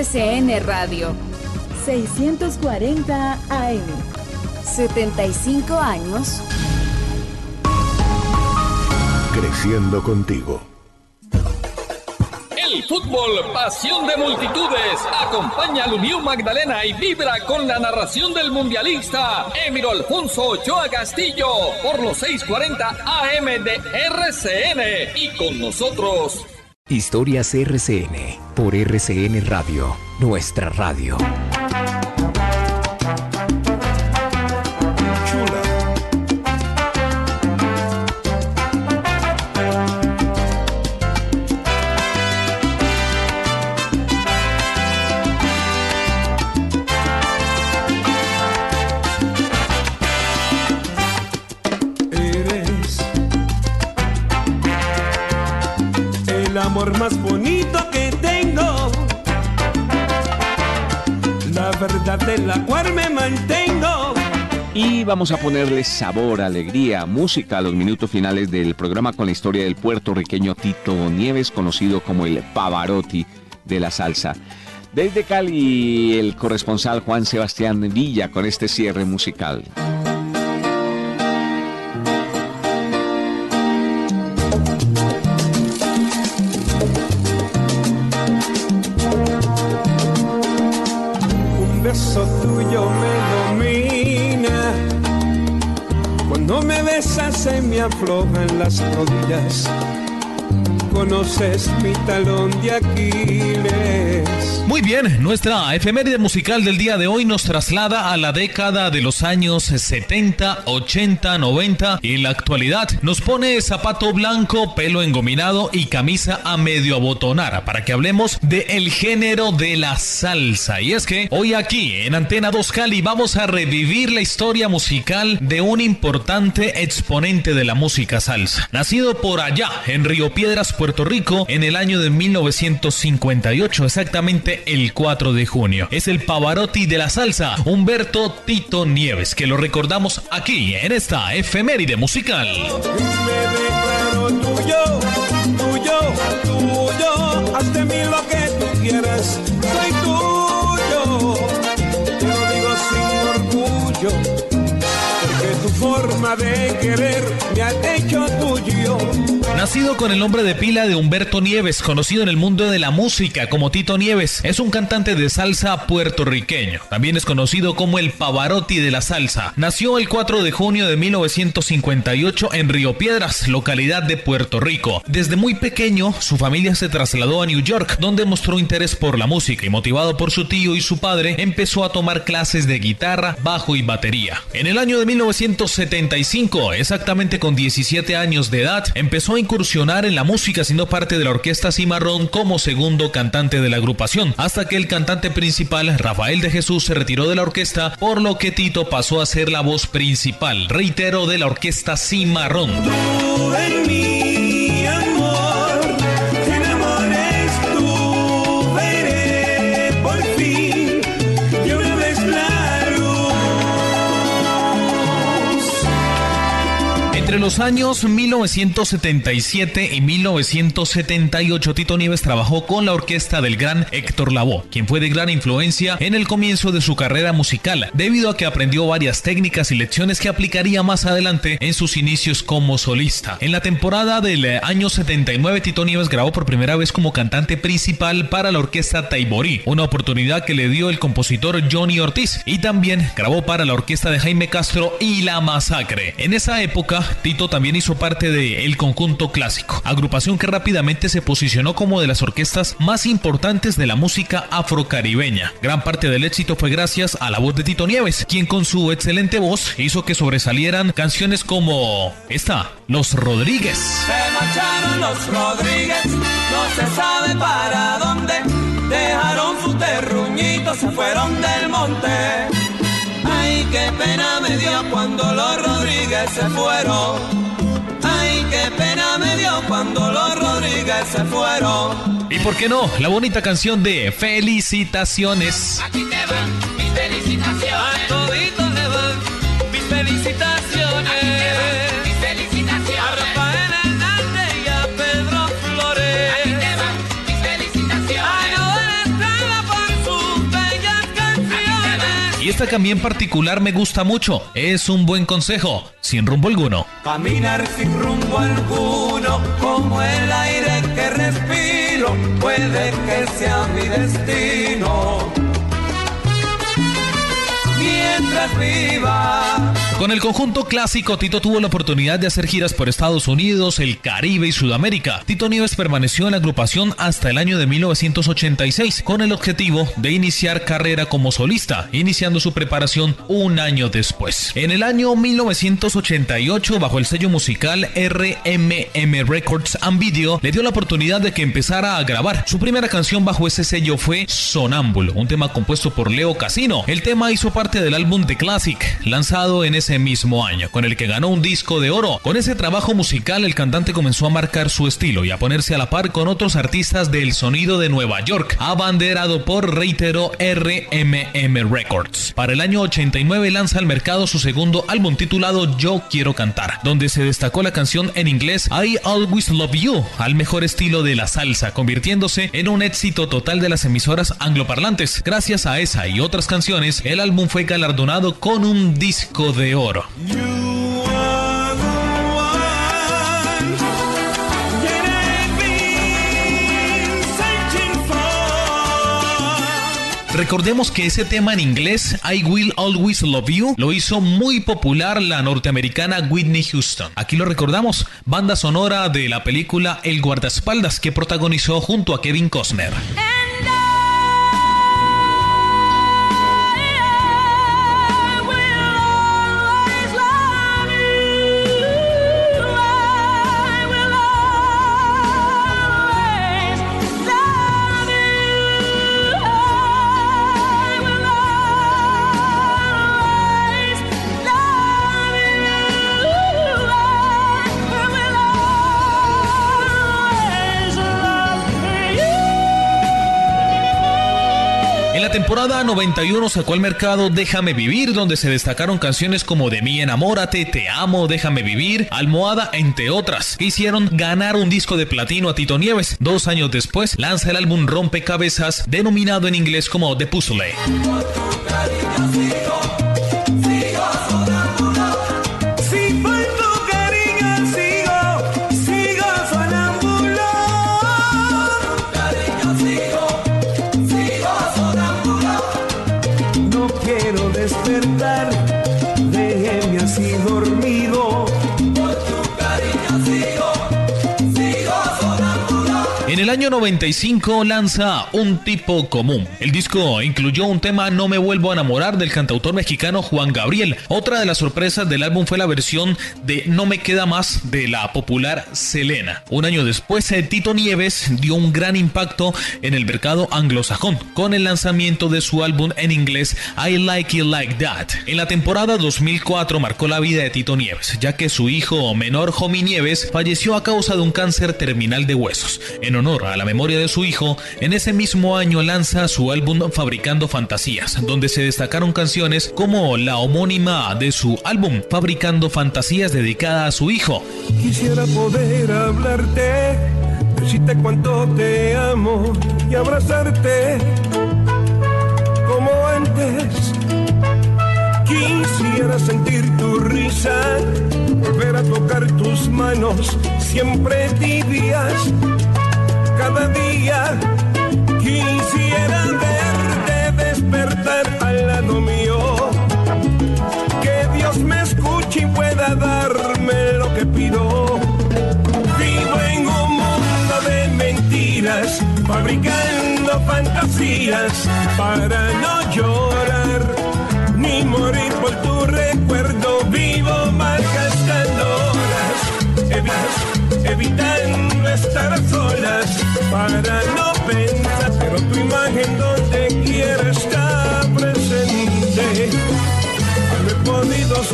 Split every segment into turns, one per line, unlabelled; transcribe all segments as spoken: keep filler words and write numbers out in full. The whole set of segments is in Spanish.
R C N Radio.
seiscientos cuarenta A M.
setenta y cinco años.
Creciendo contigo.
El fútbol, pasión de multitudes. Acompaña a Unión Magdalena y vibra con la narración del mundialista Emiro Alfonso Ochoa Castillo por los seiscientos cuarenta A M de R C N y con nosotros.
Historias R C N por R C N Radio, nuestra radio.
El amor más bonito que tengo, la verdad de la cual me mantengo.
Y vamos a ponerle sabor, alegría, música a los minutos finales del programa con la historia del puertorriqueño Tito Nieves, conocido como el Pavarotti de la salsa. Desde Cali, el corresponsal Juan Sebastián Villa con este cierre musical.
Beso tuyo me domina, cuando me besas se me aflojan las rodillas, conoces mi talón de Aquiles.
Muy bien, nuestra efeméride musical del día de hoy nos traslada a la década de los años setenta, ochenta, noventa y en la actualidad nos pone zapato blanco, pelo engominado y camisa a medio abotonar para que hablemos del género de la salsa. Y es que hoy aquí en Antena dos Cali vamos a revivir la historia musical de un importante exponente de la música salsa. Nacido por allá en Río Piedras, Puerto Rico, en el año de mil novecientos cincuenta y ocho, exactamente el cuatro de junio. Es el Pavarotti de la salsa, Humberto Tito Nieves, que lo recordamos aquí en esta efeméride musical.
Me declaro tuyo, tuyo, tuyo, haz de mí lo que tú quieras, soy tuyo, te lo digo sin orgullo, porque tu forma de querer me ha hecho tuyo.
Nacido con el nombre de pila de Humberto Nieves, conocido en el mundo de la música como Tito Nieves, es un cantante de salsa puertorriqueño. También es conocido como el Pavarotti de la salsa. Nació el cuatro de junio de mil novecientos cincuenta y ocho en Río Piedras, localidad de Puerto Rico. Desde muy pequeño, su familia se trasladó a New York, donde mostró interés por la música y motivado por su tío y su padre, empezó a tomar clases de guitarra, bajo y batería. En el año de mil novecientos setenta y cinco, exactamente con diecisiete años de edad, empezó a incursionar en la música siendo parte de la orquesta Cimarrón como segundo cantante de la agrupación, hasta que el cantante principal, Rafael de Jesús, se retiró de la orquesta, por lo que Tito pasó a ser la voz principal, reitero, de la orquesta Cimarrón.
Tú en mi amor, te enamores tú, veré por fin de una vez la luz.
Entre los años mil novecientos setenta y siete y mil novecientos setenta y ocho, Tito Nieves trabajó con la orquesta del gran Héctor Lavoe, quien fue de gran influencia en el comienzo de su carrera musical, debido a que aprendió varias técnicas y lecciones que aplicaría más adelante en sus inicios como solista. En la temporada del año setenta y nueve, Tito Nieves grabó por primera vez como cantante principal para la orquesta Taiborí, una oportunidad que le dio el compositor Johnny Ortiz, y también grabó para la orquesta de Jaime Castro y La Masacre. En esa época, Tito también hizo parte de El Conjunto Clásico, agrupación que rápidamente se posicionó como de las orquestas más importantes de la música afrocaribeña. Gran parte del éxito fue gracias a la voz de Tito Nieves, quien con su excelente voz hizo que sobresalieran canciones como esta, Los Rodríguez.
Se marcharon los Rodríguez, no se sabe para dónde, dejaron su terruñito, se fueron del monte. Ay, qué pena me dio cuando los Rodríguez se fueron. Ay, qué pena me dio cuando los Rodríguez se fueron.
Y por qué no, la bonita canción de Felicitaciones.
Aquí te van mis felicitaciones. A toditos le van mis felicitaciones. Aquí te van mis felicitaciones. A Rafael Hernández y a Pedro Flores. Aquí te van mis felicitaciones. Ay, no está la
esta que a mí en particular me gusta mucho. Es un buen consejo, sin rumbo alguno.
Caminar sin rumbo alguno, como el aire que respiro, puede que sea mi destino. Mientras viva.
Con el conjunto clásico, Tito tuvo la oportunidad de hacer giras por Estados Unidos, el Caribe y Sudamérica. Tito Nieves permaneció en la agrupación hasta el año de mil novecientos ochenta y seis, con el objetivo de iniciar carrera como solista, iniciando su preparación un año después. En el año mil novecientos ochenta y ocho, bajo el sello musical R M M Records and Video, le dio la oportunidad de que empezara a grabar. Su primera canción bajo ese sello fue Sonámbulo, un tema compuesto por Leo Casino. El tema hizo parte del álbum The Classic, lanzado en ese mismo año, con el que ganó un disco de oro. Con ese trabajo musical, el cantante comenzó a marcar su estilo y a ponerse a la par con otros artistas del sonido de Nueva York, abanderado por, reitero, R M M Records. Para el año ochenta y nueve lanza al mercado su segundo álbum titulado Yo Quiero Cantar, donde se destacó la canción en inglés I Always Love You, al mejor estilo de la salsa, convirtiéndose en un éxito total de las emisoras angloparlantes. Gracias a esa y otras canciones, el álbum fue galardonado con un disco de oro. Recordemos que ese tema en inglés, I Will Always Love You, lo hizo muy popular la norteamericana Whitney Houston. Aquí lo recordamos, banda sonora de la película El Guardaespaldas, que protagonizó junto a Kevin Costner. Temporada noventa y uno sacó al mercado Déjame Vivir, donde se destacaron canciones como De mí enamórate, Te amo, Déjame vivir, Almohada, entre otras, que hicieron ganar un disco de platino a Tito Nieves. Dos años después lanza el álbum Rompecabezas, denominado en inglés como The Puzzle. En el año noventa y cinco lanza Un Tipo Común. El disco incluyó un tema No me vuelvo a enamorar del cantautor mexicano Juan Gabriel. Otra de las sorpresas del álbum fue la versión de No me queda más de la popular Selena. Un año después, Tito Nieves dio un gran impacto en el mercado anglosajón con el lanzamiento de su álbum en inglés I Like It Like That. En la temporada dos mil cuatro marcó la vida de Tito Nieves, ya que su hijo menor, Jomi Nieves, falleció a causa de un cáncer terminal de huesos. En honor a la memoria de su hijo, en ese mismo año lanza su álbum Fabricando Fantasías, donde se destacaron canciones como la homónima de su álbum Fabricando Fantasías, dedicada a su hijo.
Quisiera poder hablarte, decirte cuánto te amo y abrazarte como antes. Quisiera sentir tu risa, volver a tocar tus manos siempre tibias. Cada día quisiera verte despertar al lado mío, que Dios me escuche y pueda darme lo que pido. Vivo en un mundo de mentiras, fabricando fantasías para no llorar ni morir por tu recuerdo. Vivo malgastando horas, evitas, evitando estar a solas para no pensar, pero tu imagen donde quiera está presente. No he podido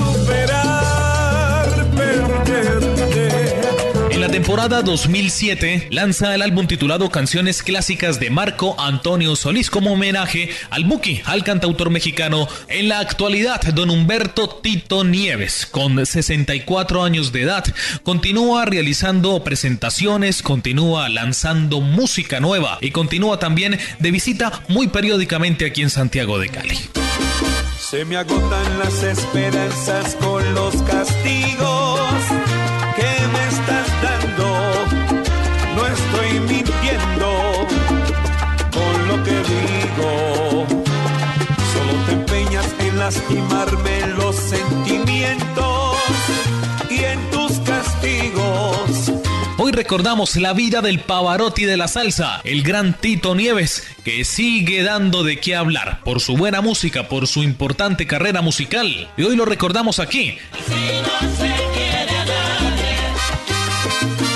superar perderte.
En la temporada dos mil siete lanza el álbum titulado Canciones Clásicas de Marco Antonio Solís, como homenaje al Buki, al cantautor mexicano. En la actualidad, don Humberto Tito Nieves, con sesenta y cuatro años de edad, continúa realizando presentaciones, continúa lanzando música nueva y continúa también de visita muy periódicamente aquí en Santiago de Cali.
Se me agotan las esperanzas con los castigos que me estás dando. No estoy mintiendo con lo que digo. Solo te empeñas en lastimarme los sentimientos y en tus castigos.
Hoy recordamos la vida del Pavarotti de la salsa, el gran Tito Nieves, que sigue dando de qué hablar por su buena música, por su importante carrera musical. Y hoy lo recordamos aquí.
Si no se quiere a nadie,